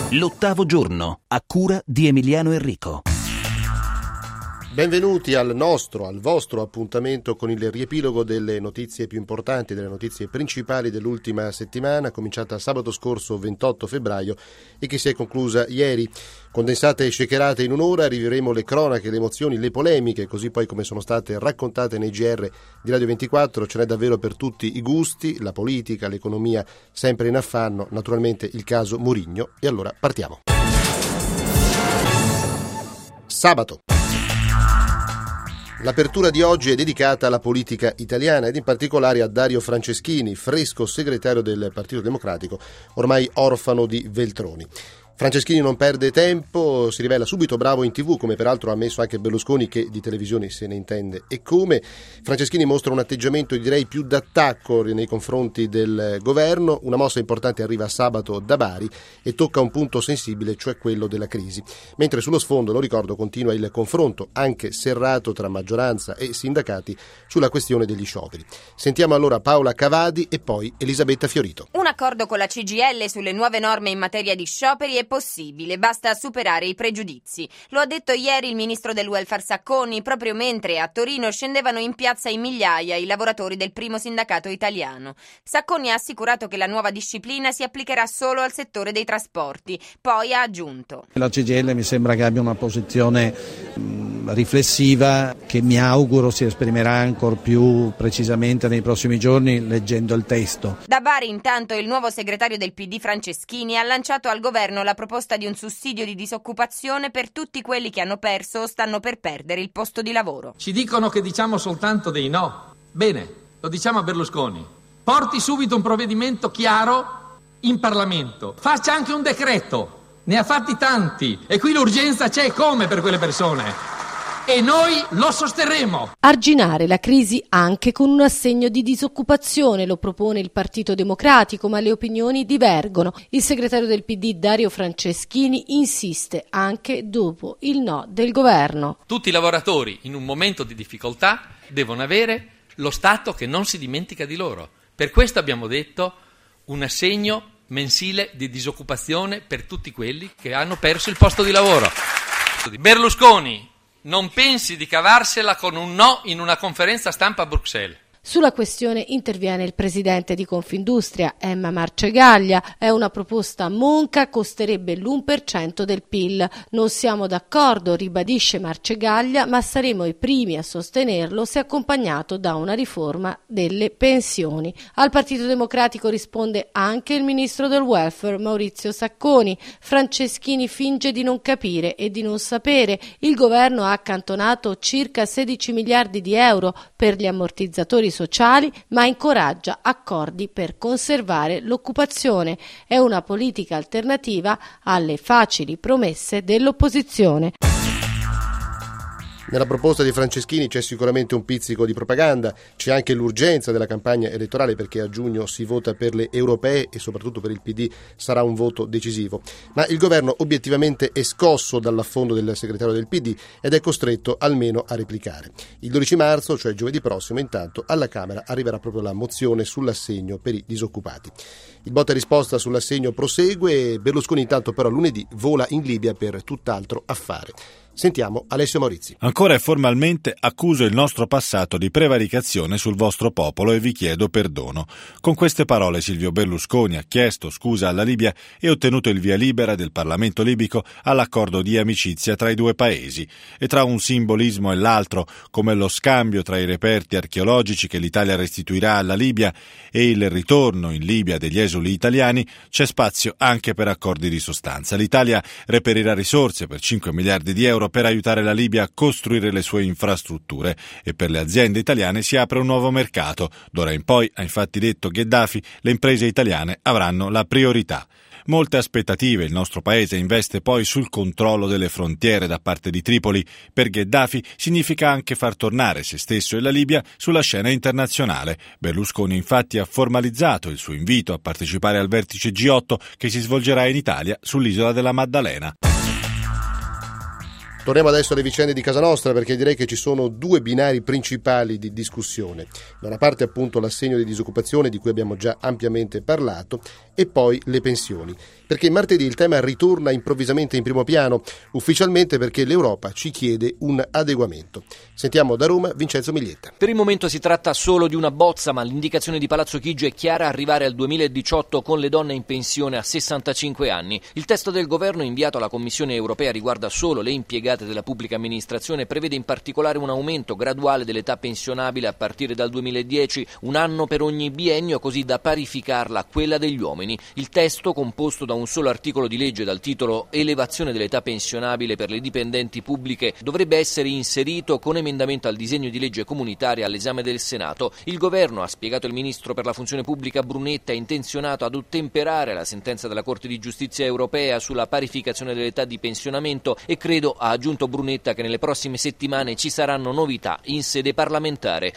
L'ottavo giorno, a cura di Emiliano Enrico. Benvenuti al vostro appuntamento con il riepilogo delle notizie più importanti, delle notizie principali dell'ultima settimana, cominciata sabato scorso 28 febbraio e che si è conclusa ieri. Condensate e shakerate in un'ora, rivivremo le cronache, le emozioni, le polemiche, così poi come sono state raccontate nei GR di Radio 24. Ce n'è davvero per tutti i gusti, la politica, l'economia sempre in affanno, naturalmente il caso Mourinho. E allora partiamo. Sabato. L'apertura di oggi è dedicata alla politica italiana ed in particolare a Dario Franceschini, fresco segretario del Partito Democratico, ormai orfano di Veltroni. Franceschini non perde tempo, si rivela subito bravo in TV, come peraltro ha ammesso anche Berlusconi, che di televisioni se ne intende e come. Franceschini mostra un atteggiamento, direi, più d'attacco nei confronti del governo. Una mossa importante arriva sabato da Bari e tocca un punto sensibile, cioè quello della crisi. Mentre sullo sfondo, lo ricordo, continua il confronto, anche serrato, tra maggioranza e sindacati sulla questione degli scioperi. Sentiamo allora Paola Cavadi e poi Elisabetta Fiorito. Un accordo con la CGIL sulle nuove norme in materia di scioperi è possibile, basta superare i pregiudizi. Lo ha detto ieri il ministro del welfare Sacconi, proprio mentre a Torino scendevano in piazza in migliaia i lavoratori del primo sindacato italiano. Sacconi ha assicurato che la nuova disciplina si applicherà solo al settore dei trasporti. Poi ha aggiunto: la CGIL mi sembra che abbia una posizione riflessiva che mi auguro si esprimerà ancora più precisamente nei prossimi giorni leggendo il testo. Da Bari intanto il nuovo segretario del PD Franceschini ha lanciato al governo la proposta di un sussidio di disoccupazione per tutti quelli che hanno perso o stanno per perdere il posto di lavoro. Ci dicono che diciamo soltanto dei no. Bene, lo diciamo a Berlusconi. Porti subito un provvedimento chiaro in Parlamento. Faccia anche un decreto. Ne ha fatti tanti e qui l'urgenza c'è come per quelle persone. E noi lo sosterremo. Arginare la crisi anche con un assegno di disoccupazione, lo propone il Partito Democratico, ma le opinioni divergono. Il segretario del PD Dario Franceschini insiste anche dopo il no del governo. Tutti i lavoratori in un momento di difficoltà devono avere lo Stato che non si dimentica di loro. Per questo abbiamo detto un assegno mensile di disoccupazione per tutti quelli che hanno perso il posto di lavoro. Berlusconi non pensi di cavarsela con un no in una conferenza stampa a Bruxelles. Sulla questione interviene il presidente di Confindustria, Emma Marcegaglia. È una proposta monca, costerebbe l'1% del PIL. Non siamo d'accordo, ribadisce Marcegaglia, ma saremo i primi a sostenerlo se accompagnato da una riforma delle pensioni. Al Partito Democratico risponde anche il ministro del welfare, Maurizio Sacconi. Franceschini finge di non capire e di non sapere. Il governo ha accantonato circa 16 miliardi di euro per gli ammortizzatori sociali, ma incoraggia accordi per conservare l'occupazione. È una politica alternativa alle facili promesse dell'opposizione. Nella proposta di Franceschini c'è sicuramente un pizzico di propaganda, c'è anche l'urgenza della campagna elettorale perché a giugno si vota per le europee e soprattutto per il PD sarà un voto decisivo. Ma il governo obiettivamente è scosso dall'affondo del segretario del PD ed è costretto almeno a replicare. Il 12 marzo, cioè giovedì prossimo, intanto alla Camera arriverà proprio la mozione sull'assegno per i disoccupati. Il botta e risposta sull'assegno prosegue e Berlusconi intanto però lunedì vola in Libia per tutt'altro affare. Sentiamo Alessio Maurizi. Ancora e formalmente accuso il nostro passato di prevaricazione sul vostro popolo e vi chiedo perdono. Con queste parole Silvio Berlusconi ha chiesto scusa alla Libia e ottenuto il via libera del Parlamento libico all'accordo di amicizia tra i due paesi. E tra un simbolismo e l'altro, come lo scambio tra i reperti archeologici che l'Italia restituirà alla Libia e il ritorno in Libia degli esuli italiani, c'è spazio anche per accordi di sostanza. L'Italia reperirà risorse per 5 miliardi di euro per aiutare la Libia a costruire le sue infrastrutture e per le aziende italiane si apre un nuovo mercato. D'ora in poi, ha infatti detto Gheddafi, le imprese italiane avranno la priorità. Molte aspettative il nostro paese investe poi sul controllo delle frontiere da parte di Tripoli. Per Gheddafi significa anche far tornare se stesso e la Libia sulla scena internazionale. Berlusconi infatti ha formalizzato il suo invito a partecipare al vertice G8 che si svolgerà in Italia sull'isola della Maddalena. Torniamo adesso alle vicende di casa nostra, perché direi che ci sono due binari principali di discussione. Da una parte appunto l'assegno di disoccupazione, di cui abbiamo già ampiamente parlato, e poi le pensioni. Perché martedì il tema ritorna improvvisamente in primo piano, ufficialmente perché l'Europa ci chiede un adeguamento. Sentiamo da Roma Vincenzo Miglietta. Per il momento si tratta solo di una bozza, ma l'indicazione di Palazzo Chigi è chiara: arrivare al 2018 con le donne in pensione a 65 anni. Il testo del governo inviato alla Commissione europea riguarda solo le impiegate della pubblica amministrazione, prevede in particolare un aumento graduale dell'età pensionabile a partire dal 2010, un anno per ogni biennio, così da parificarla a quella degli uomini. Il testo, composto da un solo articolo di legge dal titolo Elevazione dell'età pensionabile per le dipendenti pubbliche, dovrebbe essere inserito con emendamento al disegno di legge comunitaria all'esame del Senato. Il governo, ha spiegato il ministro per la funzione pubblica Brunetta, è intenzionato ad ottemperare la sentenza della Corte di Giustizia europea sulla parificazione dell'età di pensionamento e credo, ha aggiunto Brunetta, che nelle prossime settimane ci saranno novità in sede parlamentare.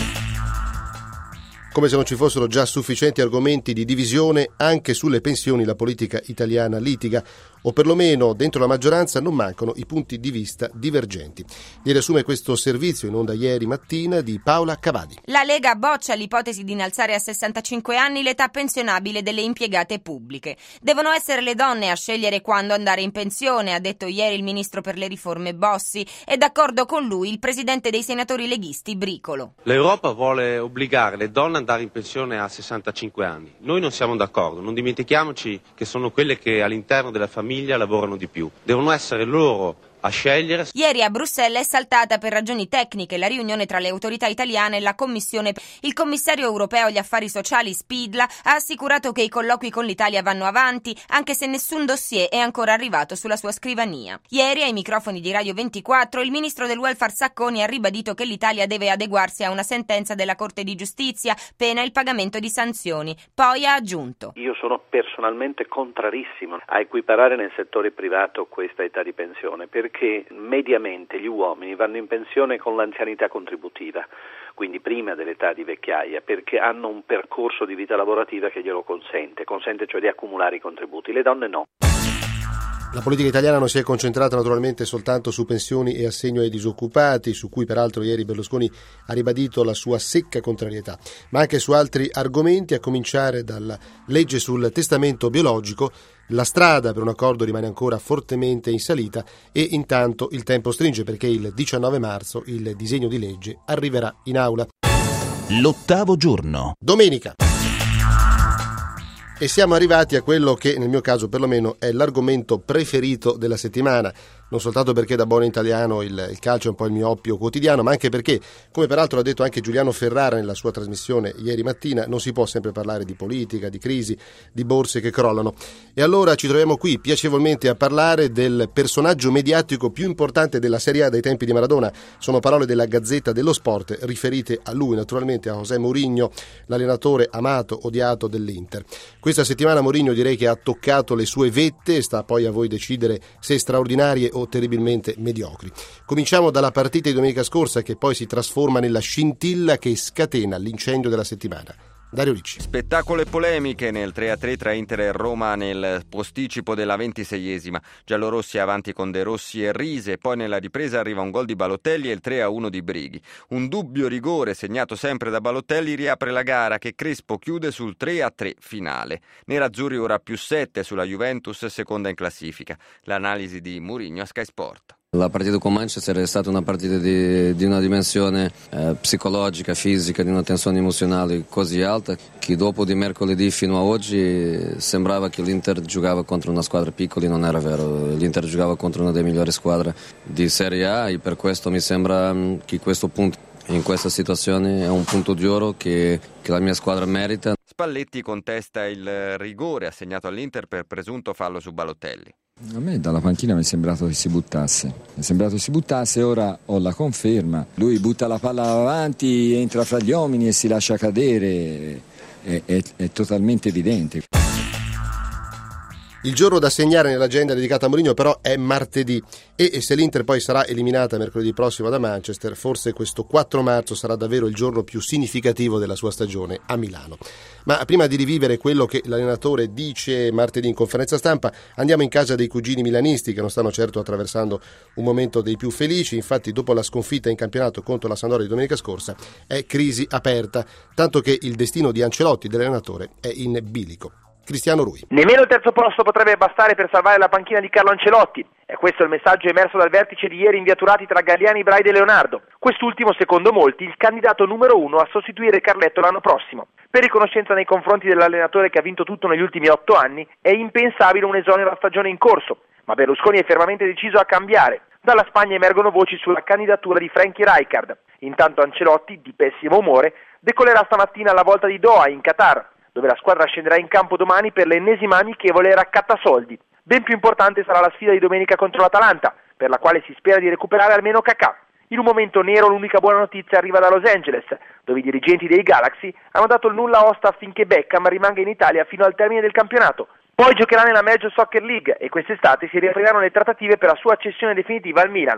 Come se non ci fossero già sufficienti argomenti di divisione, anche sulle pensioni la politica italiana litiga, o perlomeno dentro la maggioranza non mancano i punti di vista divergenti. Li riassume questo servizio in onda ieri mattina di Paola Cavadi. La Lega boccia l'ipotesi di innalzare a 65 anni l'età pensionabile delle impiegate pubbliche. Devono essere le donne a scegliere quando andare in pensione, ha detto ieri il ministro per le riforme Bossi, e d'accordo con lui il presidente dei senatori leghisti Bricolo. L'Europa vuole obbligare le donne ad andare in pensione a 65 anni. Noi non siamo d'accordo, non dimentichiamoci che sono quelle che all'interno della famiglia lavorano di più. Devono essere loro a scegliere. Ieri a Bruxelles è saltata per ragioni tecniche la riunione tra le autorità italiane e la Commissione. Il commissario europeo agli affari sociali Spidla ha assicurato che i colloqui con l'Italia vanno avanti, anche se nessun dossier è ancora arrivato sulla sua scrivania. Ieri ai microfoni di Radio 24 il ministro del welfare Sacconi ha ribadito che l'Italia deve adeguarsi a una sentenza della Corte di Giustizia, pena il pagamento di sanzioni. Poi ha aggiunto: io sono personalmente contrarissimo a equiparare nel settore privato questa età di pensione, perché mediamente gli uomini vanno in pensione con l'anzianità contributiva, quindi prima dell'età di vecchiaia, perché hanno un percorso di vita lavorativa che glielo consente cioè di accumulare i contributi. Le donne no. La politica italiana non si è concentrata naturalmente soltanto su pensioni e assegno ai disoccupati, su cui peraltro ieri Berlusconi ha ribadito la sua secca contrarietà, ma anche su altri argomenti, a cominciare dalla legge sul testamento biologico. La strada per un accordo rimane ancora fortemente in salita e intanto il tempo stringe, perché il 19 marzo il disegno di legge arriverà in aula. L'8° giorno. Domenica. E siamo arrivati a quello che nel mio caso perlomeno è l'argomento preferito della settimana, non soltanto perché da buon italiano il calcio è un po' il mio oppio quotidiano, ma anche perché, come peraltro ha detto anche Giuliano Ferrara nella sua trasmissione ieri mattina, non si può sempre parlare di politica, di crisi, di borse che crollano. E allora ci troviamo qui piacevolmente a parlare del personaggio mediatico più importante della Serie A dai tempi di Maradona. Sono parole della Gazzetta dello Sport riferite a lui, naturalmente a José Mourinho, l'allenatore amato, odiato dell'Inter. Questa settimana Mourinho direi che ha toccato le sue vette, sta poi a voi decidere se straordinarie o terribilmente mediocri. Cominciamo dalla partita di domenica scorsa, che poi si trasforma nella scintilla che scatena l'incendio della settimana. Dario Ricci. Spettacolo e polemiche nel 3-3 tra Inter e Roma nel posticipo della 26esima. Giallorossi avanti con De Rossi e Rise, poi nella ripresa arriva un gol di Balotelli e il 3-1 di Brighi. Un dubbio rigore segnato sempre da Balotelli riapre la gara, che Crespo chiude sul 3-3 finale. Nerazzurri ora più 7 sulla Juventus, seconda in classifica. L'analisi di Mourinho a Sky Sport. La partita con Manchester è stata una partita di una dimensione psicologica, fisica, di una tensione emozionale così alta che dopo di mercoledì fino a oggi sembrava che l'Inter giocava contro una squadra piccola. Non era vero, l'Inter giocava contro una delle migliori squadre di Serie A e per questo mi sembra che questo punto, in questa situazione, è un punto di oro che la mia squadra merita. Spalletti contesta il rigore assegnato all'Inter per presunto fallo su Balotelli. A me dalla panchina mi è sembrato che si buttasse, ora ho la conferma. Lui butta la palla avanti, entra fra gli uomini e si lascia cadere, è totalmente evidente. Il giorno da segnare nell'agenda dedicata a Mourinho però è martedì e se l'Inter poi sarà eliminata mercoledì prossimo da Manchester, forse questo 4 marzo sarà davvero il giorno più significativo della sua stagione a Milano. Ma prima di rivivere quello che l'allenatore dice martedì in conferenza stampa, andiamo in casa dei cugini milanisti che non stanno certo attraversando un momento dei più felici. Infatti dopo la sconfitta in campionato contro la Sampdoria di domenica scorsa è crisi aperta, tanto che il destino di Ancelotti, dell'allenatore, è in bilico. Cristiano Rui. Nemmeno il terzo posto potrebbe bastare per salvare la panchina di Carlo Ancelotti. E questo è il messaggio emerso dal vertice di ieri in via Turati tra Galliani, Braide e Leonardo. Quest'ultimo, secondo molti, il candidato numero 1 a sostituire Carletto l'anno prossimo. Per riconoscenza nei confronti dell'allenatore che ha vinto tutto negli ultimi 8 anni, è impensabile un esonero alla stagione in corso. Ma Berlusconi è fermamente deciso a cambiare. Dalla Spagna emergono voci sulla candidatura di Frankie Rijkaard. Intanto Ancelotti, di pessimo umore, decollerà stamattina alla volta di Doha, in Qatar, dove la squadra scenderà in campo domani per l'ennesima amichevole raccattasoldi. Ben più importante sarà la sfida di domenica contro l'Atalanta, per la quale si spera di recuperare almeno Kakà. In un momento nero l'unica buona notizia arriva da Los Angeles, dove i dirigenti dei Galaxy hanno dato il nulla osta affinché Beckham rimanga in Italia fino al termine del campionato. Poi giocherà nella Major Soccer League e quest'estate si riapriranno le trattative per la sua cessione definitiva al Milan.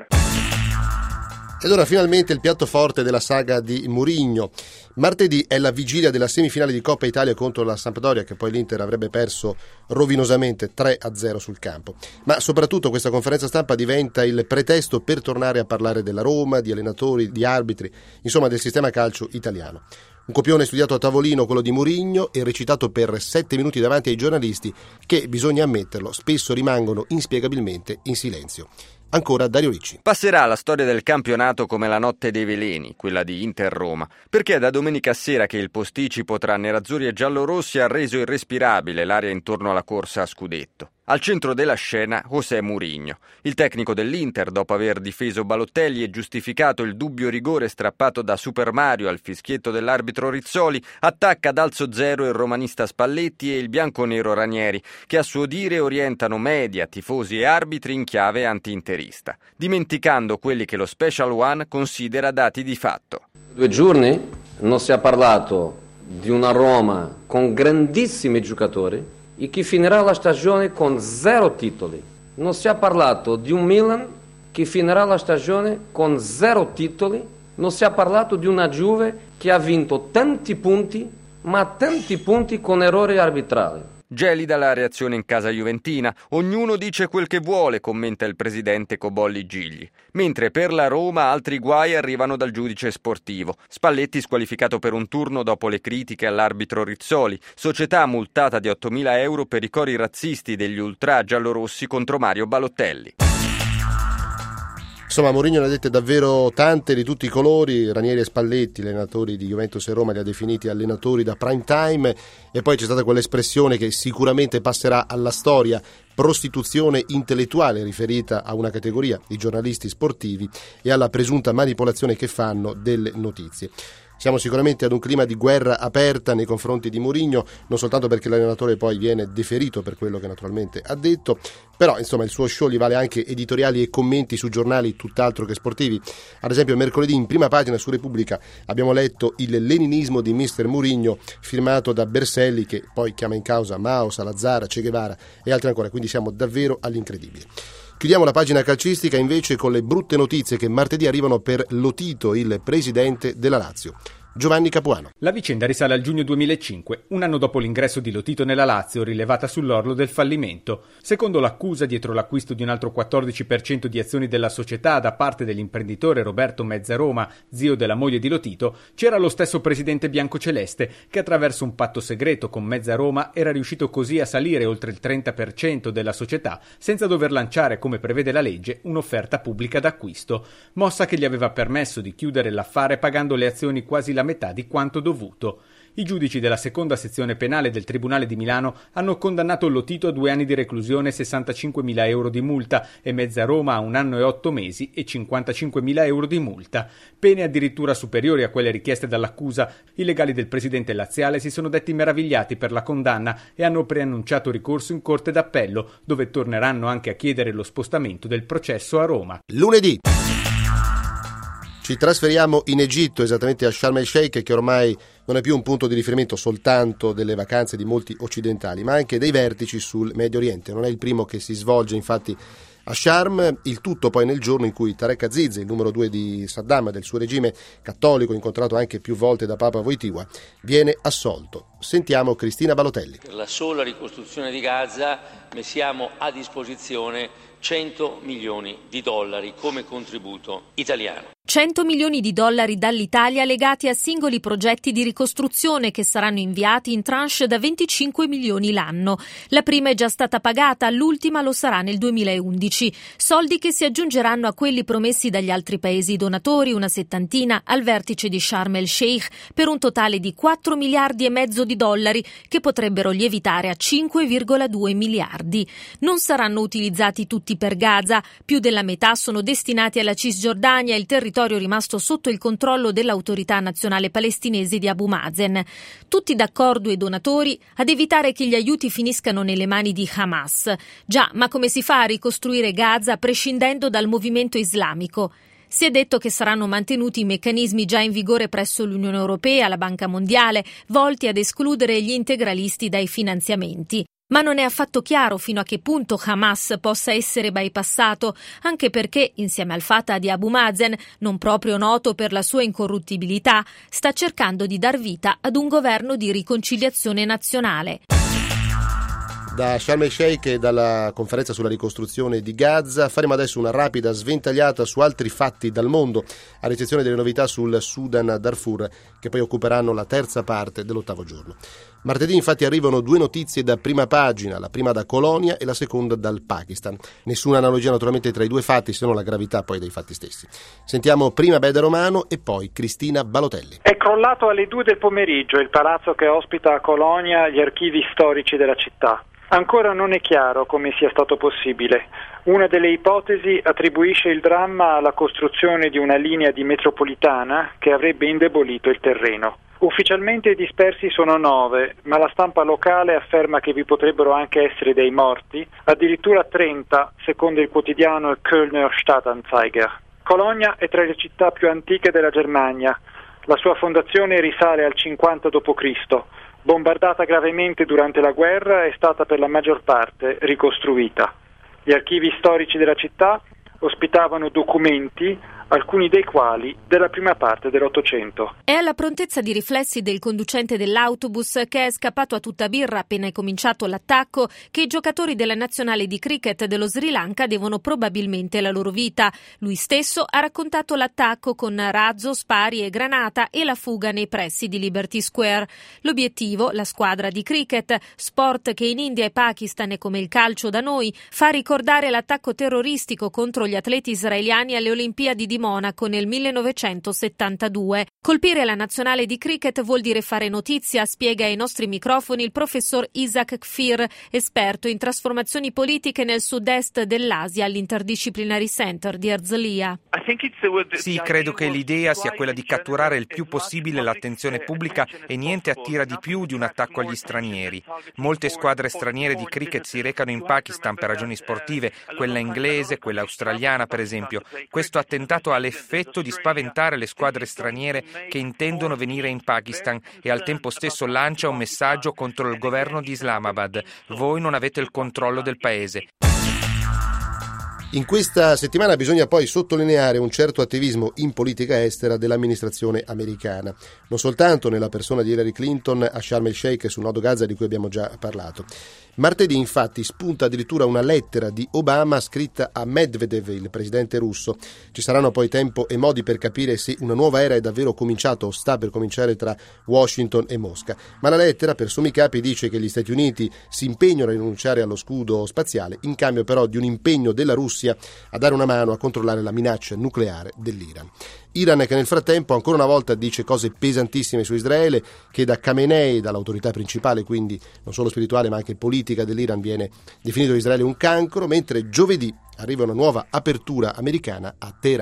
Ed ora finalmente il piatto forte della saga di Mourinho. Martedì è la vigilia della semifinale di Coppa Italia contro la Sampdoria, che poi l'Inter avrebbe perso rovinosamente 3-0 sul campo. Ma soprattutto questa conferenza stampa diventa il pretesto per tornare a parlare della Roma, di allenatori, di arbitri, insomma del sistema calcio italiano. Un copione studiato a tavolino, quello di Mourinho, e recitato per 7 minuti davanti ai giornalisti che, bisogna ammetterlo, spesso rimangono inspiegabilmente in silenzio. Ancora Dario Ricci. Passerà alla storia del campionato come la notte dei veleni, quella di Inter-Roma, perché è da domenica sera che il posticipo tra nerazzurri e giallorossi ha reso irrespirabile l'area intorno alla corsa a scudetto. Al centro della scena José Mourinho, il tecnico dell'Inter, dopo aver difeso Balotelli e giustificato il dubbio rigore strappato da Super Mario al fischietto dell'arbitro Rizzoli, attacca ad alzo zero il romanista Spalletti e il bianconero Ranieri, che a suo dire orientano media, tifosi e arbitri in chiave anti-interista, dimenticando quelli che lo Special One considera dati di fatto. 2 giorni non si è parlato di una Roma con grandissimi giocatori e che finirà la stagione con 0 titoli. Non si è parlato di un Milan che finirà la stagione con 0 titoli. Non si è parlato di una Juve che ha vinto tanti punti, ma tanti punti con errori arbitrali. Gelida la reazione in casa juventina, ognuno dice quel che vuole, commenta il presidente Cobolli Gigli. Mentre per la Roma altri guai arrivano dal giudice sportivo. Spalletti squalificato per un turno dopo le critiche all'arbitro Rizzoli, società multata di 8.000 euro per i cori razzisti degli ultra giallorossi contro Mario Balotelli. Insomma, Mourinho ne ha dette davvero tante di tutti i colori. Ranieri e Spalletti, allenatori di Juventus e Roma, li ha definiti allenatori da prime time, e poi c'è stata quell'espressione che sicuramente passerà alla storia: prostituzione intellettuale, riferita a una categoria di giornalisti sportivi e alla presunta manipolazione che fanno delle notizie. Siamo sicuramente ad un clima di guerra aperta nei confronti di Mourinho, non soltanto perché l'allenatore poi viene deferito per quello che naturalmente ha detto, però insomma il suo show gli vale anche editoriali e commenti su giornali tutt'altro che sportivi. Ad esempio mercoledì in prima pagina su Repubblica abbiamo letto il leninismo di Mister Mourinho, firmato da Berselli, che poi chiama in causa Mao, Salazar, Che Guevara e altri ancora, quindi siamo davvero all'incredibile. Chiudiamo la pagina calcistica invece con le brutte notizie che martedì arrivano per Lotito, il presidente della Lazio. Giovanni Capuano. La vicenda risale al giugno 2005, un anno dopo l'ingresso di Lotito nella Lazio, rilevata sull'orlo del fallimento. Secondo l'accusa, dietro l'acquisto di un altro 14% di azioni della società da parte dell'imprenditore Roberto Mezzaroma, zio della moglie di Lotito, c'era lo stesso presidente biancoceleste che attraverso un patto segreto con Mezzaroma era riuscito così a salire oltre il 30% della società senza dover lanciare, come prevede la legge, un'offerta pubblica d'acquisto, mossa che gli aveva permesso di chiudere l'affare pagando le azioni quasi la metà di quanto dovuto. I giudici della seconda sezione penale del Tribunale di Milano hanno condannato Lotito a 2 anni di reclusione e 65.000 euro di multa e Mezzaroma a 1 anno e 8 mesi e 55.000 euro di multa. Pene addirittura superiori a quelle richieste dall'accusa. I legali del presidente laziale si sono detti meravigliati per la condanna e hanno preannunciato ricorso in Corte d'Appello, dove torneranno anche a chiedere lo spostamento del processo a Roma. Lunedì Ci trasferiamo in Egitto, esattamente a Sharm el-Sheikh, che ormai non è più un punto di riferimento soltanto delle vacanze di molti occidentali, ma anche dei vertici sul Medio Oriente. Non è il primo che si svolge, infatti, a Sharm, il tutto poi nel giorno in cui Tarek Aziz, il numero 2 di Saddam, del suo regime cattolico, incontrato anche più volte da Papa Wojtyła, viene assolto. Sentiamo Cristina Balotelli. Per la sola ricostruzione di Gaza mettiamo a disposizione 100 milioni di dollari come contributo italiano. 100 milioni di dollari dall'Italia legati a singoli progetti di ricostruzione che saranno inviati in tranche da 25 milioni l'anno. La prima è già stata pagata, l'ultima lo sarà nel 2011. Soldi che si aggiungeranno a quelli promessi dagli altri paesi donatori, una settantina, al vertice di Sharm el-Sheikh, per un totale di 4 miliardi e mezzo di dollari che potrebbero lievitare a 5,2 miliardi. Non saranno utilizzati tutti per Gaza, più della metà sono destinati alla Cisgiordania, il territorio rimasto sotto il controllo dell'autorità nazionale palestinese di Abu Mazen. Tutti d'accordo i donatori ad evitare che gli aiuti finiscano nelle mani di Hamas. Già, ma come si fa a ricostruire Gaza prescindendo dal movimento islamico? Si è detto che saranno mantenuti i meccanismi già in vigore presso l'Unione Europea, la Banca Mondiale, volti ad escludere gli integralisti dai finanziamenti. Ma non è affatto chiaro fino a che punto Hamas possa essere bypassato, anche perché, insieme al Fatah di Abu Mazen, non proprio noto per la sua incorruttibilità, sta cercando di dar vita ad un governo di riconciliazione nazionale. Da Sharm el-Sheikh e dalla conferenza sulla ricostruzione di Gaza faremo adesso una rapida sventagliata su altri fatti dal mondo, a ricezione delle novità sul Sudan Darfur, che poi occuperanno la terza parte dell'8° giorno. Martedì infatti arrivano 2 notizie da prima pagina, la prima da Colonia e la seconda dal Pakistan. Nessuna analogia naturalmente tra i due fatti, se non la gravità poi dei fatti stessi. Sentiamo prima Beda Romano e poi Cristina Balotelli. È crollato alle 2 del pomeriggio il palazzo che ospita a Colonia gli archivi storici della città. Ancora non è chiaro come sia stato possibile. Una delle ipotesi attribuisce il dramma alla costruzione di una linea di metropolitana che avrebbe indebolito il terreno. Ufficialmente i dispersi sono 9, ma la stampa locale afferma che vi potrebbero anche essere dei morti, addirittura 30, secondo il quotidiano Kölner Stadtanzeiger. Colonia è tra le città più antiche della Germania. La sua fondazione risale al 50 d.C. Bombardata gravemente durante la guerra, è stata per la maggior parte ricostruita. Gli archivi storici della città ospitavano documenti, alcuni dei quali della prima parte dell'Ottocento. È alla prontezza di riflessi del conducente dell'autobus, che è scappato a tutta birra appena è cominciato l'attacco, che i giocatori della nazionale di cricket dello Sri Lanka devono probabilmente la loro vita. Lui stesso ha raccontato l'attacco con razzo, spari e granata e la fuga nei pressi di Liberty Square. L'obiettivo, la squadra di cricket, sport che in India e Pakistan è come il calcio da noi, fa ricordare l'attacco terroristico contro gli atleti israeliani alle Olimpiadi di Monaco nel 1972. Colpire la nazionale di cricket vuol dire fare notizia, spiega ai nostri microfoni il professor Isaac Kfir, esperto in trasformazioni politiche nel sud-est dell'Asia all'Interdisciplinary Center di Herzliya. Sì, credo che l'idea sia quella di catturare il più possibile l'attenzione pubblica e niente attira di più di un attacco agli stranieri. Molte squadre straniere di cricket si recano in Pakistan per ragioni sportive, quella inglese, quella australiana per esempio. Questo attentato ha l'effetto di spaventare le squadre straniere che intendono venire in Pakistan e al tempo stesso lancia un messaggio contro il governo di Islamabad. Voi non avete il controllo del paese. In questa settimana bisogna poi sottolineare un certo attivismo in politica estera dell'amministrazione americana, non soltanto nella persona di Hillary Clinton a Sharm el-Sheikh sul nodo Gaza di cui abbiamo già parlato. Martedì infatti spunta addirittura una lettera di Obama scritta a Medvedev, il presidente russo. Ci saranno poi tempo e modi per capire se una nuova era è davvero cominciata o sta per cominciare tra Washington e Mosca. Ma la lettera, per sommi capi, dice che gli Stati Uniti si impegnano a rinunciare allo scudo spaziale, in cambio però di un impegno della Russia a dare una mano a controllare la minaccia nucleare dell'Iran. Iran che nel frattempo ancora una volta dice cose pesantissime su Israele, che da Khamenei, dall'autorità principale quindi non solo spirituale ma anche politica dell'Iran, viene definito Israele un cancro, mentre giovedì arriva una nuova apertura americana a Teheran.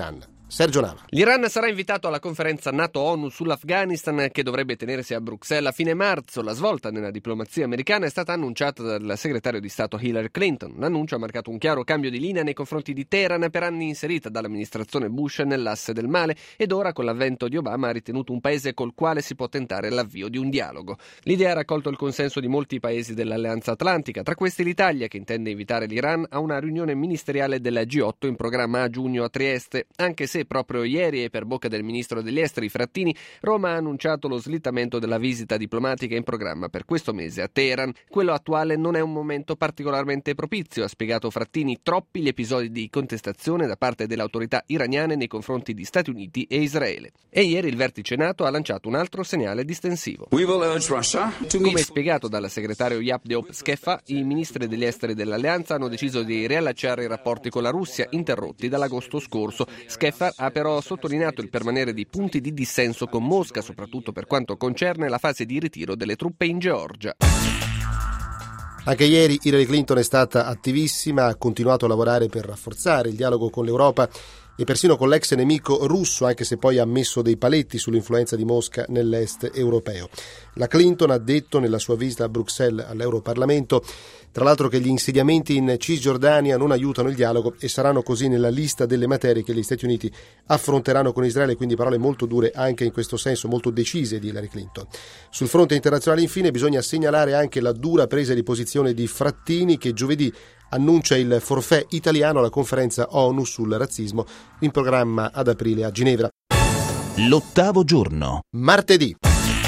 Sergio Nava. L'Iran sarà invitato alla conferenza NATO-ONU sull'Afghanistan che dovrebbe tenersi a Bruxelles a fine marzo. La svolta nella diplomazia americana è stata annunciata dal segretario di Stato Hillary Clinton. L'annuncio ha marcato un chiaro cambio di linea nei confronti di Teheran, per anni inserita dall'amministrazione Bush nell'asse del male, ed ora con l'avvento di Obama ha ritenuto un paese col quale si può tentare l'avvio di un dialogo. L'idea ha raccolto il consenso di molti paesi dell'Alleanza Atlantica, tra questi l'Italia, che intende invitare l'Iran a una riunione ministeriale della G8 in programma a giugno a Trieste, anche se proprio ieri e per bocca del ministro degli esteri Frattini, Roma ha annunciato lo slittamento della visita diplomatica in programma per questo mese a Teheran. Quello attuale non è un momento particolarmente propizio, ha spiegato Frattini, troppi gli episodi di contestazione da parte delle autorità iraniane nei confronti di Stati Uniti e Israele. E ieri il vertice NATO ha lanciato un altro segnale distensivo. Come spiegato dal segretario Jaap de Hoop Scheffer, i ministri degli esteri dell'Alleanza hanno deciso di riallacciare i rapporti con la Russia, interrotti dall'agosto scorso. Scheffer ha però sottolineato il permanere di punti di dissenso con Mosca, soprattutto per quanto concerne la fase di ritiro delle truppe in Georgia. Anche ieri Hillary Clinton è stata attivissima, ha continuato a lavorare per rafforzare il dialogo con l'Europa e persino con l'ex nemico russo, anche se poi ha messo dei paletti sull'influenza di Mosca nell'est europeo. La Clinton ha detto nella sua visita a Bruxelles all'Europarlamento, tra l'altro, che gli insediamenti in Cisgiordania non aiutano il dialogo e saranno così nella lista delle materie che gli Stati Uniti affronteranno con Israele, quindi parole molto dure anche in questo senso, molto decise di Hillary Clinton. Sul fronte internazionale, infine, bisogna segnalare anche la dura presa di posizione di Frattini, che giovedì annuncia il forfait italiano alla conferenza ONU sul razzismo in programma ad aprile a Ginevra. L'8° giorno. Martedì.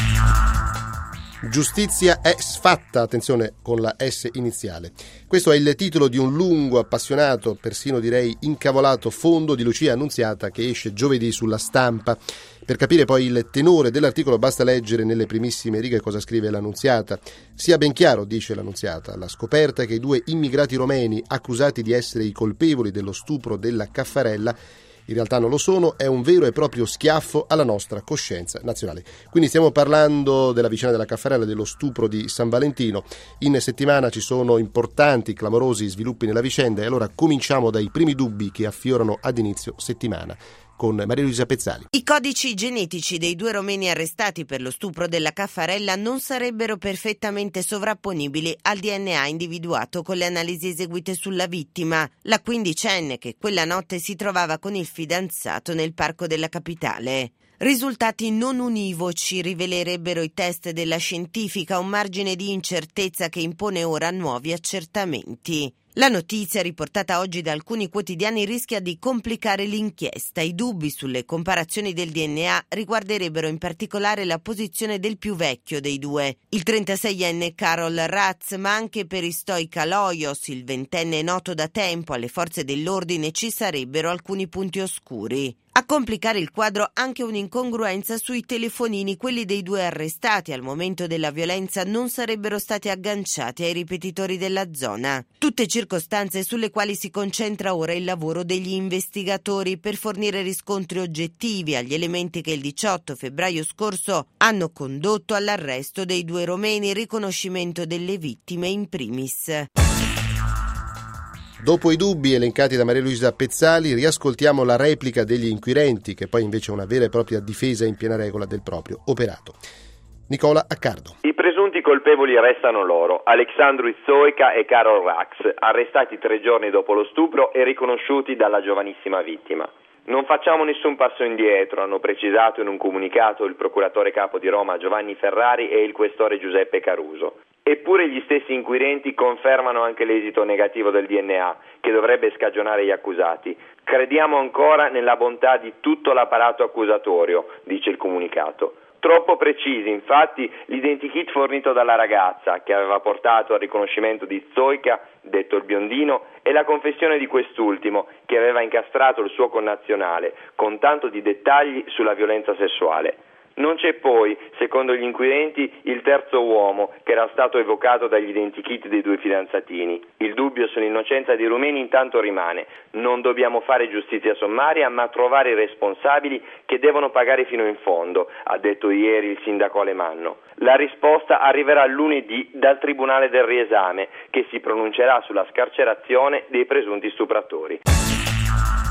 Giustizia è sfatta, attenzione con la S iniziale. Questo è il titolo di un lungo, appassionato, persino direi incavolato fondo di Lucia Annunziata che esce giovedì sulla Stampa. Per capire poi il tenore dell'articolo basta leggere nelle primissime righe cosa scrive l'Annunziata. Sia ben chiaro, dice l'Annunziata, la scoperta che i 2 immigrati romeni accusati di essere i colpevoli dello stupro della Caffarella in realtà non lo sono, è un vero e proprio schiaffo alla nostra coscienza nazionale. Quindi stiamo parlando della vicenda della Caffarella, dello stupro di San Valentino. In settimana ci sono importanti, clamorosi sviluppi nella vicenda e allora cominciamo dai primi dubbi che affiorano ad inizio settimana. Con Maria Luisa Pezzali. I codici genetici dei 2 romeni arrestati per lo stupro della Caffarella non sarebbero perfettamente sovrapponibili al DNA individuato con le analisi eseguite sulla vittima, la quindicenne che quella notte si trovava con il fidanzato nel parco della capitale. Risultati non univoci rivelerebbero i test della scientifica, un margine di incertezza che impone ora nuovi accertamenti. La notizia riportata oggi da alcuni quotidiani rischia di complicare l'inchiesta. I dubbi sulle comparazioni del DNA riguarderebbero in particolare la posizione del più vecchio dei 2, il 36enne Karol Ratz, ma anche per Stoica Loyos, il 20enne noto da tempo alle forze dell'ordine, ci sarebbero alcuni punti oscuri. A complicare il quadro anche un'incongruenza sui telefonini, quelli dei 2 arrestati al momento della violenza non sarebbero stati agganciati ai ripetitori della zona. Tutte circostanze sulle quali si concentra ora il lavoro degli investigatori per fornire riscontri oggettivi agli elementi che il 18 febbraio scorso hanno condotto all'arresto dei 2 romeni, riconoscimento delle vittime in primis. Dopo i dubbi elencati da Maria Luisa Pezzali, riascoltiamo la replica degli inquirenti, che poi invece è una vera e propria difesa in piena regola del proprio operato. Nicola Accardo. I presunti colpevoli restano loro, Alexandru Stoica e Karol Ratz, arrestati 3 giorni dopo lo stupro e riconosciuti dalla giovanissima vittima. Non facciamo nessun passo indietro, hanno precisato in un comunicato il procuratore capo di Roma Giovanni Ferrari e il questore Giuseppe Caruso. Eppure gli stessi inquirenti confermano anche l'esito negativo del DNA, che dovrebbe scagionare gli accusati. Crediamo ancora nella bontà di tutto l'apparato accusatorio, dice il comunicato. Troppo precisi, infatti, l'identikit fornito dalla ragazza, che aveva portato al riconoscimento di Stoica, detto il biondino, e la confessione di quest'ultimo, che aveva incastrato il suo connazionale, con tanto di dettagli sulla violenza sessuale. Non c'è poi, secondo gli inquirenti, il terzo uomo che era stato evocato dagli identikit dei 2 fidanzatini. Il dubbio sull'innocenza dei rumeni intanto rimane. Non dobbiamo fare giustizia sommaria, ma trovare i responsabili che devono pagare fino in fondo, ha detto ieri il sindaco Alemanno. La risposta arriverà lunedì dal Tribunale del Riesame, che si pronuncerà sulla scarcerazione dei presunti stupratori.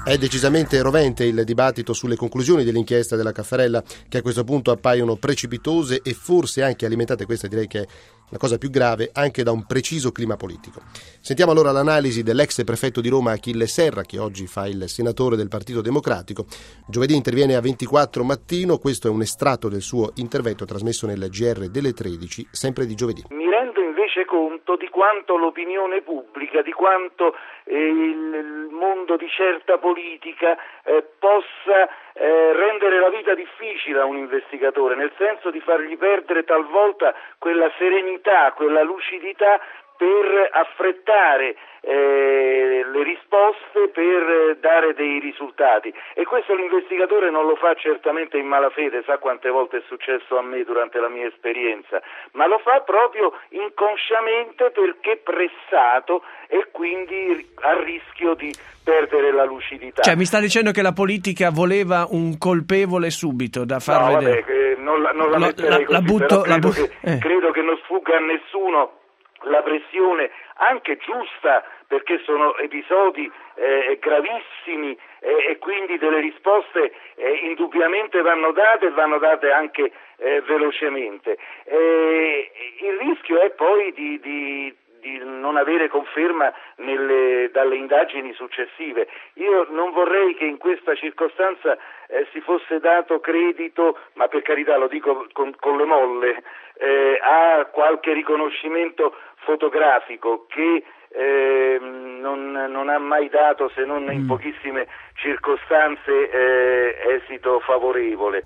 È decisamente rovente il dibattito sulle conclusioni dell'inchiesta della Caffarella, che a questo punto appaiono precipitose e forse anche alimentate, questa direi che è la cosa più grave, anche da un preciso clima politico. Sentiamo allora l'analisi dell'ex prefetto di Roma Achille Serra, che oggi fa il senatore del Partito Democratico. Giovedì interviene a 24 Mattino, questo è un estratto del suo intervento trasmesso nel GR delle 13, sempre di giovedì. Mi rendo invece conto di quanto l'opinione pubblica, di quanto il mondo di certa politica possa rendere la vita difficile a un investigatore, nel senso di fargli perdere talvolta quella serenità, quella lucidità per affrettare le risposte, per dare dei risultati, e questo l'investigatore non lo fa certamente in malafede, sa quante volte è successo a me durante la mia esperienza, ma lo fa proprio inconsciamente perché pressato e quindi a rischio di perdere la lucidità. Cioè mi sta dicendo che la politica voleva un colpevole subito da far vedere? Non la metterei così, credo che non sfugga a nessuno la pressione, anche giusta, perché sono episodi gravissimi e quindi delle risposte indubbiamente vanno date anche velocemente. Il rischio è poi di non avere conferma dalle indagini successive. Io non vorrei che in questa circostanza si fosse dato credito, ma per carità lo dico con le molle, a qualche riconoscimento fotografico che non ha mai dato, se non in pochissime circostanze, esito favorevole.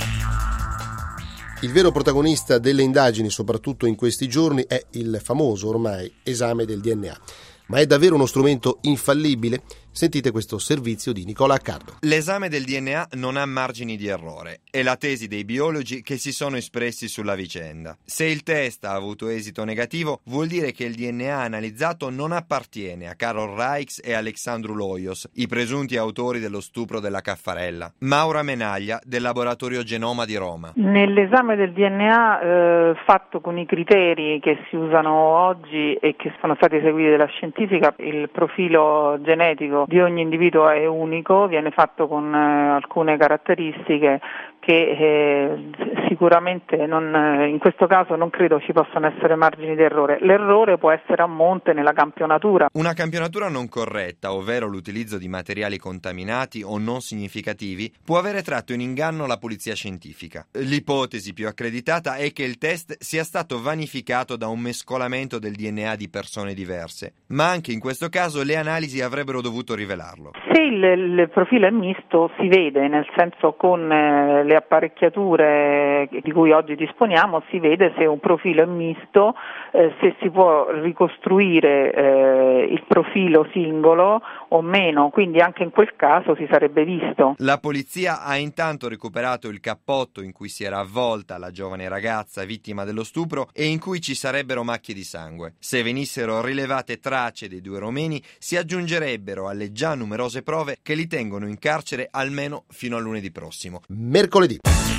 Il vero protagonista delle indagini, soprattutto in questi giorni, è il famoso ormai esame del DNA. Ma è davvero uno strumento infallibile? Sentite questo servizio di Nicola Accardo. L'esame del DNA non ha margini di errore. È la tesi dei biologi che si sono espressi sulla vicenda. Se il test ha avuto esito negativo, vuol dire che il DNA analizzato non appartiene a Karol Raiks e Alexandru Loios, i presunti autori dello stupro della Caffarella. Maura Menaglia, del laboratorio Genoma di Roma. Nell'esame del DNA fatto con i criteri che si usano oggi e che sono stati eseguiti dalla scientifica, il profilo genetico di ogni individuo è unico, viene fatto con alcune caratteristiche che sicuramente in questo caso non credo ci possano essere margini di errore. L'errore può essere a monte nella campionatura. Una campionatura non corretta, ovvero l'utilizzo di materiali contaminati o non significativi, può avere tratto in inganno la polizia scientifica. L'ipotesi più accreditata è che il test sia stato vanificato da un mescolamento del DNA di persone diverse, ma anche in questo caso le analisi avrebbero dovuto rivelarlo. Se il profilo è misto si vede, nel senso con le apparecchiature di cui oggi disponiamo si vede se un profilo è misto, se si può ricostruire il profilo singolo o meno, quindi anche in quel caso si sarebbe visto. La polizia ha intanto recuperato il cappotto in cui si era avvolta la giovane ragazza vittima dello stupro e in cui ci sarebbero macchie di sangue. Se venissero rilevate tracce dei due romeni si aggiungerebbero alle già numerose prove che li tengono in carcere almeno fino a lunedì prossimo. Mercoledì.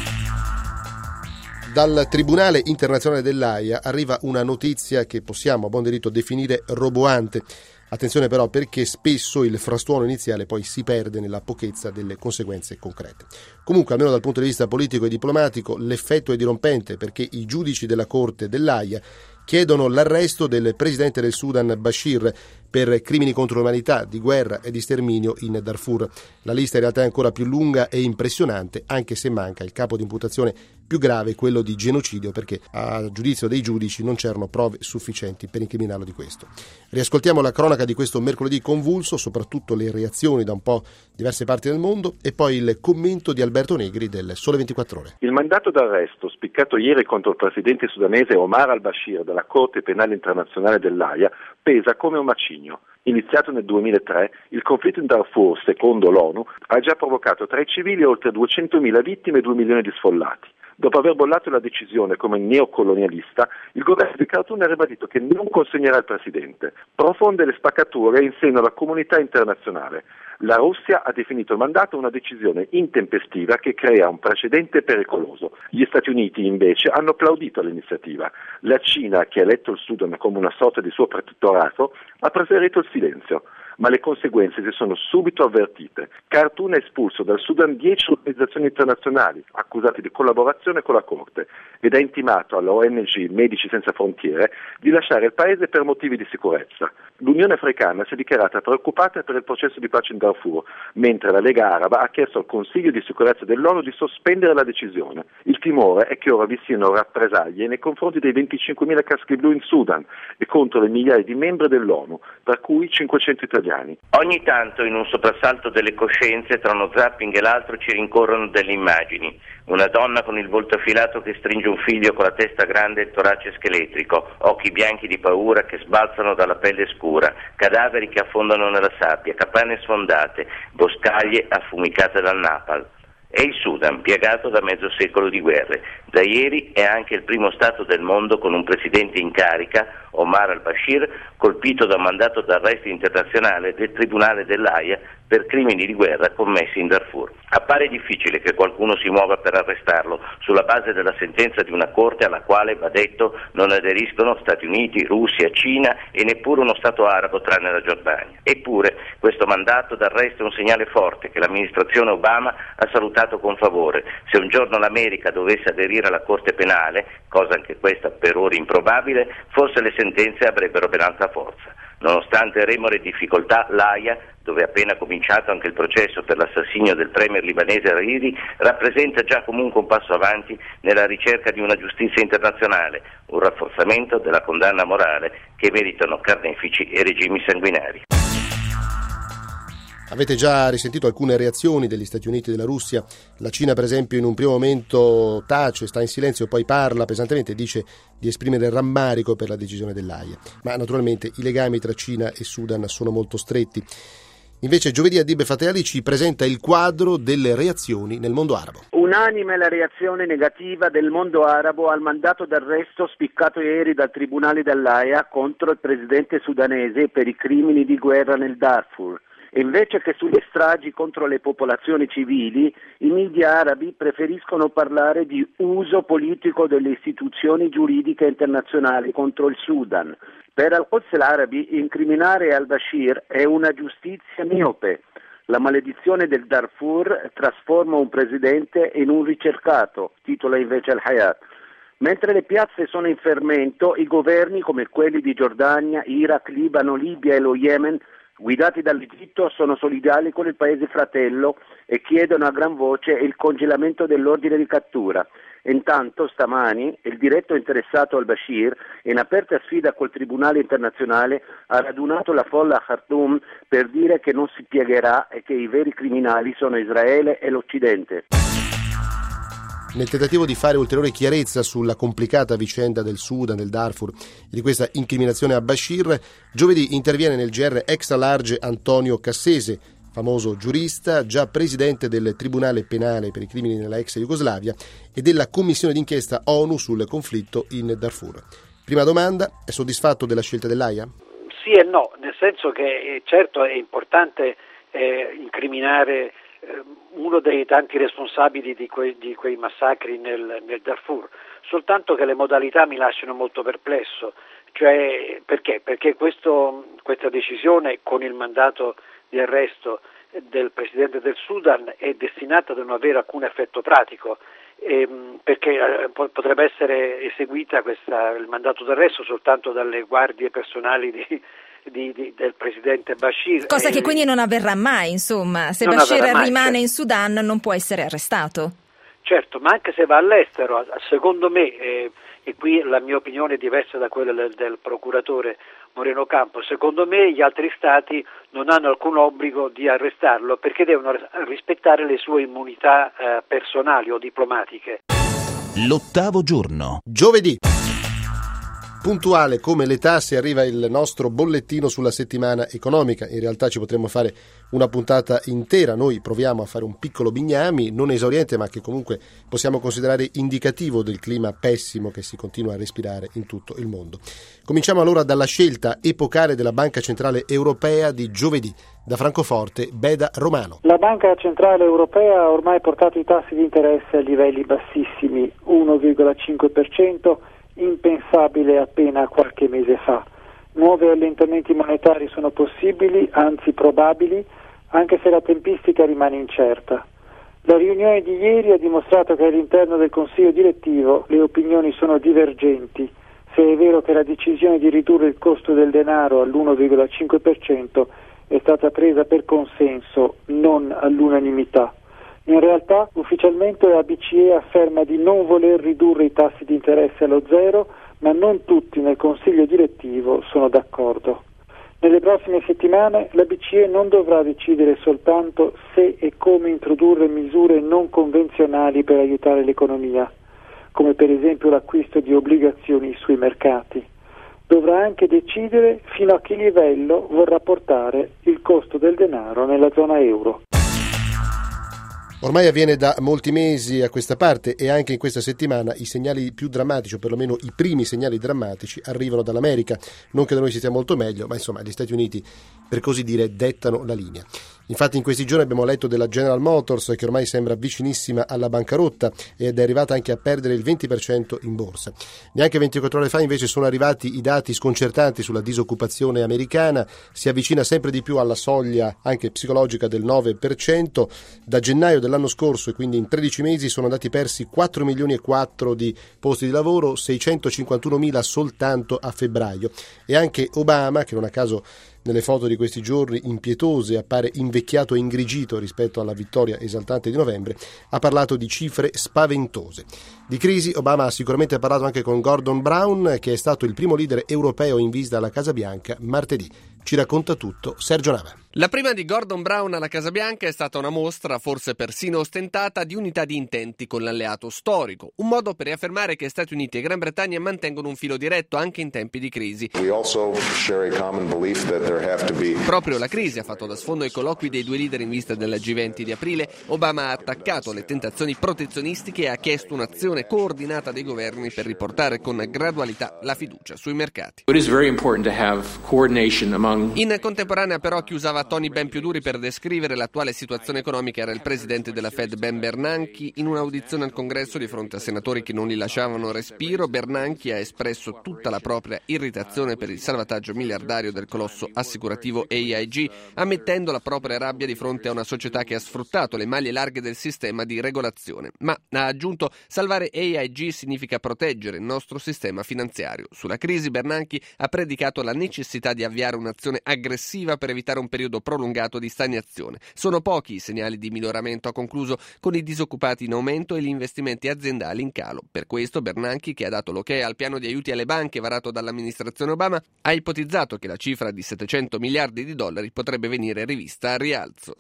Dal Tribunale internazionale dell'Aia arriva una notizia che possiamo a buon diritto definire roboante. Attenzione però, perché spesso il frastuono iniziale poi si perde nella pochezza delle conseguenze concrete. Comunque, almeno dal punto di vista politico e diplomatico, l'effetto è dirompente, perché i giudici della Corte dell'Aia chiedono l'arresto del presidente del Sudan Bashir per crimini contro l'umanità, di guerra e di sterminio in Darfur. La lista in realtà è ancora più lunga e impressionante, anche se manca il capo di imputazione più grave, quello di genocidio, perché a giudizio dei giudici non c'erano prove sufficienti per incriminarlo di questo. Riascoltiamo la cronaca di questo mercoledì convulso, soprattutto le reazioni da un po' diverse parti del mondo, e poi il commento di Alberto Negri del Sole 24 Ore. Il mandato d'arresto spiccato ieri contro il presidente sudanese Omar al-Bashir dalla Corte Penale Internazionale dell'Aia pesa come un macigno. Iniziato nel 2003, il conflitto in Darfur, secondo l'ONU, ha già provocato tra i civili oltre 200.000 vittime e 2 milioni di sfollati. Dopo aver bollato la decisione come neocolonialista, il governo di Khartoum ha ribadito che non consegnerà il presidente. Profonde le spaccature in seno alla comunità internazionale. La Russia ha definito il mandato una decisione intempestiva che crea un precedente pericoloso. Gli Stati Uniti invece hanno applaudito all'iniziativa. La Cina, che ha eletto il Sudan come una sorta di suo protettorato, ha preferito il silenzio. ma le conseguenze si sono subito avvertite. Khartoum ha espulso dal Sudan 10 organizzazioni internazionali accusate di collaborazione con la Corte ed ha intimato alla ONG Medici Senza Frontiere di lasciare il paese per motivi di sicurezza. L'Unione Africana si è dichiarata preoccupata per il processo di pace in Darfur, mentre la Lega Araba ha chiesto al Consiglio di sicurezza dell'ONU di sospendere la decisione. Il timore è che ora vi siano rappresaglie nei confronti dei 25.000 caschi blu in Sudan e contro le migliaia di membri dell'ONU, tra cui 500 italiani. Ogni tanto, in un soprassalto delle coscienze, tra uno zapping e l'altro ci rincorrono delle immagini. Una donna con il volto affilato che stringe un figlio con la testa grande e il torace scheletrico, occhi bianchi di paura che sbalzano dalla pelle scura, cadaveri che affondano nella sabbia, capanne sfondate, boscaglie affumicate dal napalm. È il Sudan, piagato da mezzo secolo di guerre. Da ieri è anche il primo Stato del mondo con un presidente in carica, Omar al-Bashir, colpito da un mandato d'arresto internazionale del Tribunale dell'Aia per crimini di guerra commessi in Darfur. Appare difficile che qualcuno si muova per arrestarlo sulla base della sentenza di una corte alla quale, va detto, non aderiscono Stati Uniti, Russia, Cina e neppure uno Stato arabo tranne la Giordania. Eppure questo mandato d'arresto è un segnale forte che l'amministrazione Obama ha salutato con favore. Se un giorno l'America dovesse aderire alla Corte Penale, cosa anche questa per ora improbabile, forse le sentenze avrebbero ben altra forza. Nonostante remore e difficoltà, l'Aia, dove è appena cominciato anche il processo per l'assassinio del premier libanese Hariri, rappresenta già comunque un passo avanti nella ricerca di una giustizia internazionale, un rafforzamento della condanna morale che meritano carnefici e regimi sanguinari. Avete già risentito alcune reazioni degli Stati Uniti e della Russia. La Cina, per esempio, in un primo momento tace, sta in silenzio, poi parla pesantemente e dice di esprimere rammarico per la decisione dell'Aia. Ma naturalmente i legami tra Cina e Sudan sono molto stretti. Invece giovedì Adib Fateh ci presenta il quadro delle reazioni nel mondo arabo. Unanime la reazione negativa del mondo arabo al mandato d'arresto spiccato ieri dal Tribunale dell'Aia contro il presidente sudanese per i crimini di guerra nel Darfur. E invece che sulle stragi contro le popolazioni civili, i media arabi preferiscono parlare di uso politico delle istituzioni giuridiche internazionali contro il Sudan. Per Al-Quds Al-Arabi incriminare al-Bashir è una giustizia miope. La maledizione del Darfur trasforma un presidente in un ricercato, titola invece Al-Hayat. Mentre le piazze sono in fermento, i governi come quelli di Giordania, Iraq, Libano, Libia e lo Yemen, guidati dall'Egitto, sono solidali con il paese fratello e chiedono a gran voce il congelamento dell'ordine di cattura. Intanto stamani il diretto interessato al-Bashir, in aperta sfida col Tribunale internazionale, ha radunato la folla a Khartoum per dire che non si piegherà e che i veri criminali sono Israele e l'Occidente. Nel tentativo di fare ulteriore chiarezza sulla complicata vicenda del Sudan, del Darfur e di questa incriminazione a Bashir, giovedì interviene nel GR Extra Large Antonio Cassese, famoso giurista, già presidente del Tribunale Penale per i crimini nella ex Jugoslavia e della Commissione d'inchiesta ONU sul conflitto in Darfur. Prima domanda, è soddisfatto della scelta dell'AIA? Sì e no, nel senso che certo è importante incriminare uno dei tanti responsabili di quei massacri nel Darfur, soltanto che le modalità mi lasciano molto perplesso. Cioè, perché? Perché questa decisione con il mandato di arresto del presidente del Sudan è destinata a non avere alcun effetto pratico, perché potrebbe essere eseguita il mandato d'arresto soltanto dalle guardie personali del presidente Bashir. Cosa che quindi non avverrà mai, insomma. Se Bashir rimane in Sudan non può essere arrestato. Certo, ma anche se va all'estero, secondo me, e qui la mia opinione è diversa da quella del procuratore Moreno Campos, secondo me gli altri stati non hanno alcun obbligo di arrestarlo perché devono rispettare le sue immunità personali o diplomatiche. L'ottavo giorno. Giovedì. Puntuale come le tasse arriva il nostro bollettino sulla settimana economica. In realtà ci potremmo fare una puntata intera. Noi proviamo a fare un piccolo bignami, non esauriente ma che comunque possiamo considerare indicativo del clima pessimo che si continua a respirare in tutto il mondo. Cominciamo allora dalla scelta epocale della Banca Centrale Europea di giovedì. Da Francoforte, Beda Romano. La Banca Centrale Europea ha ormai portato i tassi di interesse a livelli bassissimi, 1,5%, impensabile appena qualche mese fa. Nuovi allentamenti monetari sono possibili, anzi probabili, anche se la tempistica rimane incerta. La riunione di ieri ha dimostrato che all'interno del Consiglio direttivo le opinioni sono divergenti, se è vero che la decisione di ridurre il costo del denaro all'1,5% è stata presa per consenso, non all'unanimità. In realtà, ufficialmente la BCE afferma di non voler ridurre i tassi di interesse allo zero, ma non tutti nel Consiglio direttivo sono d'accordo. Nelle prossime settimane la BCE non dovrà decidere soltanto se e come introdurre misure non convenzionali per aiutare l'economia, come per esempio l'acquisto di obbligazioni sui mercati. Dovrà anche decidere fino a che livello vorrà portare il costo del denaro nella zona euro. Ormai avviene da molti mesi a questa parte e anche in questa settimana i segnali più drammatici, o perlomeno i primi segnali drammatici, arrivano dall'America. Non che da noi si stia molto meglio, ma insomma gli Stati Uniti, per così dire, dettano la linea. Infatti in questi giorni abbiamo letto della General Motors che ormai sembra vicinissima alla bancarotta ed è arrivata anche a perdere il 20% in borsa. Neanche 24 ore fa invece sono arrivati i dati sconcertanti sulla disoccupazione americana, si avvicina sempre di più alla soglia anche psicologica del 9%. Da gennaio dell'anno scorso e quindi in 13 mesi sono andati persi 4 milioni e 4 di posti di lavoro, 651 mila soltanto a febbraio. E anche Obama, che non a caso nelle foto di questi giorni impietose appare invecchiato e ingrigito rispetto alla vittoria esaltante di novembre, ha parlato di cifre spaventose. Di crisi Obama ha sicuramente parlato anche con Gordon Brown, che è stato il primo leader europeo in visita alla Casa Bianca martedì. Ci racconta tutto Sergio Nava. La prima di Gordon Brown alla Casa Bianca è stata una mostra, forse persino ostentata, di unità di intenti con l'alleato storico, un modo per riaffermare che Stati Uniti e Gran Bretagna mantengono un filo diretto anche in tempi di crisi. Proprio la crisi ha fatto da sfondo ai colloqui dei due leader in vista della G20 di aprile. Obama ha attaccato le tentazioni protezionistiche e ha chiesto un'azione coordinata dei governi per riportare con gradualità la fiducia sui mercati. In contemporanea però chi usava toni ben più duri per descrivere l'attuale situazione economica era il presidente della Fed Ben Bernanke. In un'audizione al Congresso di fronte a senatori che non gli lasciavano respiro, Bernanke ha espresso tutta la propria irritazione per il salvataggio miliardario del colosso assicurativo AIG, ammettendo la propria rabbia di fronte a una società che ha sfruttato le maglie larghe del sistema di regolazione. Ma ha aggiunto: salvare AIG significa proteggere il nostro sistema finanziario. Sulla crisi Bernanke ha predicato la necessità di avviare un'azione aggressiva per evitare un periodo prolungato di stagnazione. Sono pochi i segnali di miglioramento, ha concluso, con i disoccupati in aumento e gli investimenti aziendali in calo. Per questo Bernanke, che ha dato l'ok al piano di aiuti alle banche varato dall'amministrazione Obama, ha ipotizzato che la cifra di 700 miliardi di dollari potrebbe venire rivista al rialzo.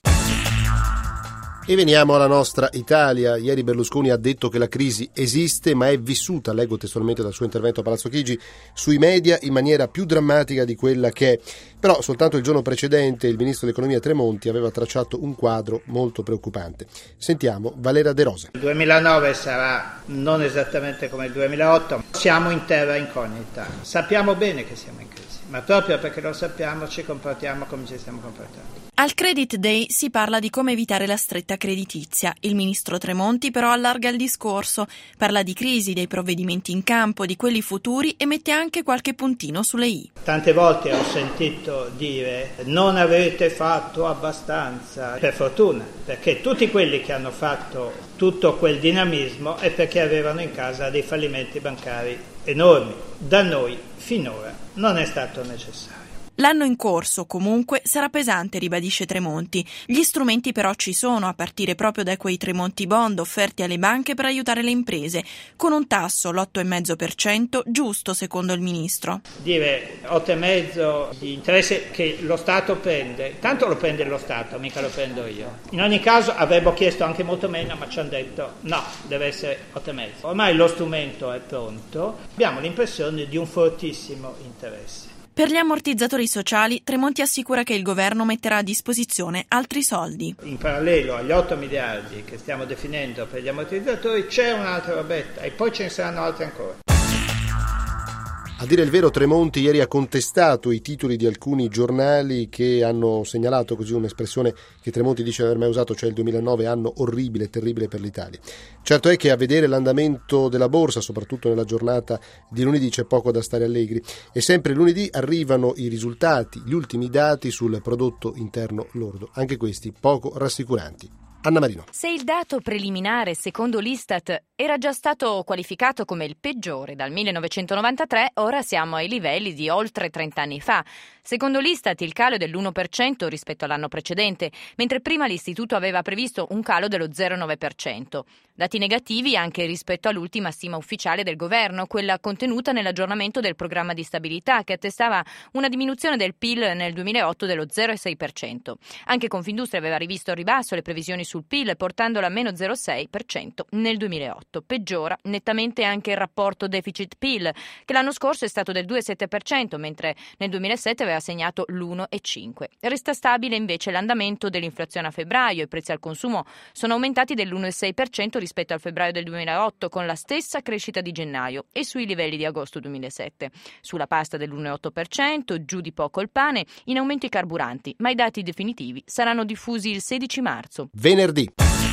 E veniamo alla nostra Italia. Ieri Berlusconi ha detto che la crisi esiste, ma è vissuta, leggo testualmente dal suo intervento a Palazzo Chigi, sui media in maniera più drammatica di quella che è. Però soltanto il giorno precedente il ministro dell'economia Tremonti aveva tracciato un quadro molto preoccupante. Sentiamo Valera De Rosa. Il 2009 sarà non esattamente come il 2008, siamo in terra incognita. Sappiamo bene che siamo in crisi, ma proprio perché lo sappiamo ci comportiamo come ci stiamo comportando. Al Credit Day si parla di come evitare la stretta creditizia. Il ministro Tremonti però allarga il discorso, parla di crisi, dei provvedimenti in campo, di quelli futuri e mette anche qualche puntino sulle i. Tante volte ho sentito dire non avete fatto abbastanza, per fortuna, perché tutti quelli che hanno fatto tutto quel dinamismo è perché avevano in casa dei fallimenti bancari enormi. Da noi finora non è stato necessario. L'anno in corso, comunque, sarà pesante, ribadisce Tremonti. Gli strumenti però ci sono, a partire proprio da quei Tremonti Bond offerti alle banche per aiutare le imprese, con un tasso, l'8,5%, giusto secondo il ministro. Dire 8,5% di interesse che lo Stato prende, tanto lo prende lo Stato, mica lo prendo io. In ogni caso avremmo chiesto anche molto meno, ma ci hanno detto no, deve essere 8,5%. Ormai lo strumento è pronto, abbiamo l'impressione di un fortissimo interesse. Per gli ammortizzatori sociali, Tremonti assicura che il governo metterà a disposizione altri soldi. In parallelo agli 8 miliardi che stiamo definendo per gli ammortizzatori c'è un'altra robetta e poi ce ne saranno altre ancora. A dire il vero, Tremonti ieri ha contestato i titoli di alcuni giornali che hanno segnalato così un'espressione che Tremonti dice non aver mai usato, cioè il 2009 anno orribile, terribile per l'Italia. Certo è che a vedere l'andamento della borsa, soprattutto nella giornata di lunedì, c'è poco da stare allegri e sempre lunedì arrivano i risultati, gli ultimi dati sul prodotto interno lordo, anche questi poco rassicuranti. Anna Marino. Se il dato preliminare secondo l'Istat era già stato qualificato come il peggiore dal 1993, ora siamo ai livelli di oltre 30 anni fa. Secondo l'Istat il calo è dell'1% rispetto all'anno precedente, mentre prima l'istituto aveva previsto un calo dello 0,9%. Dati negativi anche rispetto all'ultima stima ufficiale del governo, quella contenuta nell'aggiornamento del programma di stabilità, che attestava una diminuzione del PIL nel 2008 dello 0,6%. Anche Confindustria aveva rivisto al ribasso le previsioni sul PIL, portandola a meno 0,6% nel 2008. Peggiora nettamente anche il rapporto deficit-PIL, che l'anno scorso è stato del 2,7%, mentre nel 2007 aveva segnato l'1,5%. Resta stabile invece l'andamento dell'inflazione a febbraio. I prezzi al consumo sono aumentati dell'1,6% rispetto al febbraio del 2008, con la stessa crescita di gennaio e sui livelli di agosto 2007. Sulla pasta dell'1,8%, giù di poco il pane, in aumento i carburanti, ma i dati definitivi saranno diffusi il 16 marzo. Venerdì.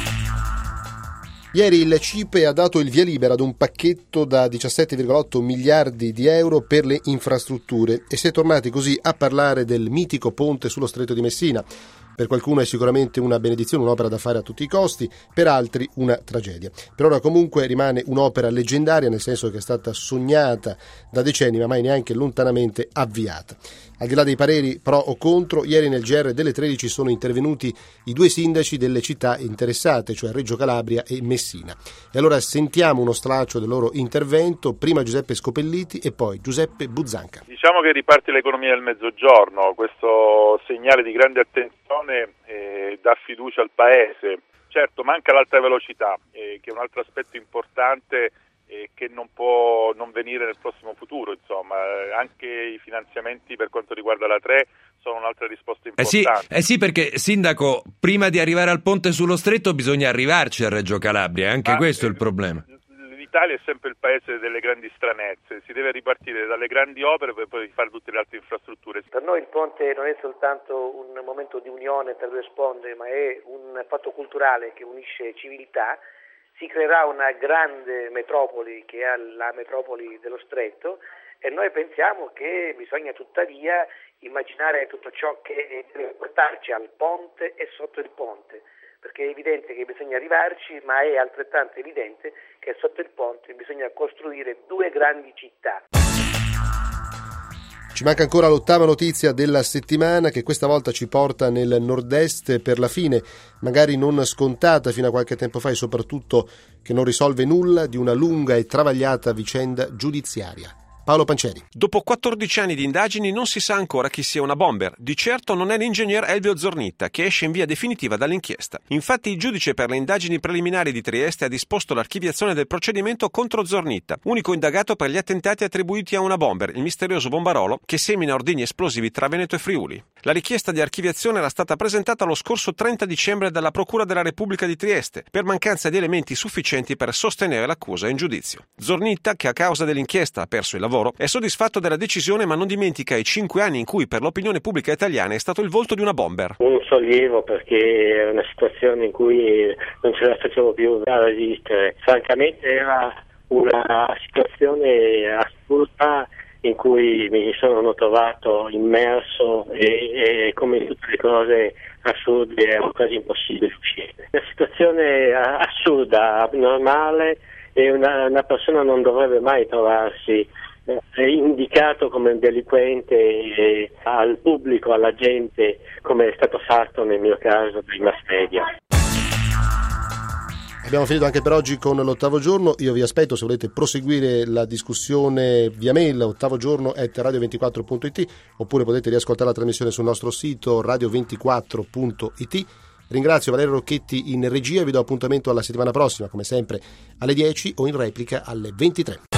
Ieri il CIPE ha dato il via libera ad un pacchetto da 17,8 miliardi di euro per le infrastrutture e si è tornati così a parlare del mitico ponte sullo Stretto di Messina. Per qualcuno è sicuramente una benedizione, un'opera da fare a tutti i costi, per altri una tragedia. Per ora comunque rimane un'opera leggendaria, nel senso che è stata sognata da decenni ma mai neanche lontanamente avviata. Al di là dei pareri pro o contro, ieri nel GR delle 13 sono intervenuti i due sindaci delle città interessate, cioè Reggio Calabria e Messina. E allora sentiamo uno stralcio del loro intervento, prima Giuseppe Scopelliti e poi Giuseppe Buzzanca. Diciamo che riparte l'economia del Mezzogiorno, questo segnale di grande attenzione dà fiducia al Paese. Certo, manca l'alta velocità, che è un altro aspetto importante che non può non venire nel prossimo futuro, insomma. Anche i finanziamenti per quanto riguarda la 3 sono un'altra risposta importante. Sì, perché Sindaco, prima di arrivare al ponte sullo Stretto bisogna arrivarci a Reggio Calabria, anche questo è il problema. L'Italia è sempre il paese delle grandi stranezze, si deve ripartire dalle grandi opere per poi fare tutte le altre infrastrutture. Per noi il ponte non è soltanto un momento di unione tra due sponde, ma è un fatto culturale che unisce civiltà. Si creerà una grande metropoli che è la metropoli dello Stretto e noi pensiamo che bisogna tuttavia immaginare tutto ciò che deve portarci al ponte e sotto il ponte, perché è evidente che bisogna arrivarci, ma è altrettanto evidente che sotto il ponte bisogna costruire due grandi città. Ci manca ancora l'ottava notizia della settimana, che questa volta ci porta nel nord-est per la fine, magari non scontata fino a qualche tempo fa e soprattutto che non risolve nulla, di una lunga e travagliata vicenda giudiziaria. Paolo Pancieri. Dopo 14 anni di indagini non si sa ancora chi sia una bomber. Di certo non è l'ingegner Elvio Zornitta, che esce in via definitiva dall'inchiesta. Infatti il giudice per le indagini preliminari di Trieste ha disposto l'archiviazione del procedimento contro Zornitta, unico indagato per gli attentati attribuiti a una bomber, il misterioso bombarolo che semina ordigni esplosivi tra Veneto e Friuli. La richiesta di archiviazione era stata presentata lo scorso 30 dicembre dalla Procura della Repubblica di Trieste per mancanza di elementi sufficienti per sostenere l'accusa in giudizio. Zornitta, che a causa dell'inchiesta ha perso il lavoro, è soddisfatto della decisione, ma non dimentica i 5 anni in cui per l'opinione pubblica italiana è stato il volto di una bomber. Un sollievo, perché era una situazione in cui non ce la facevo più a resistere. Francamente era una situazione assurda in cui mi sono trovato immerso e come tutte le cose assurde era quasi impossibile uscire. Una situazione assurda, abnormale, e una persona non dovrebbe mai trovarsi indicato come un delinquente al pubblico, alla gente, come è stato fatto nel mio caso dai mass media. Abbiamo finito anche per oggi con l'ottavo giorno. Io vi aspetto, se volete proseguire la discussione via mail, ottavogiorno@radio24.it, oppure potete riascoltare la trasmissione sul nostro sito radio24.it. Ringrazio Valerio Rocchetti in regia e vi do appuntamento alla settimana prossima, come sempre alle 10 o in replica alle 23.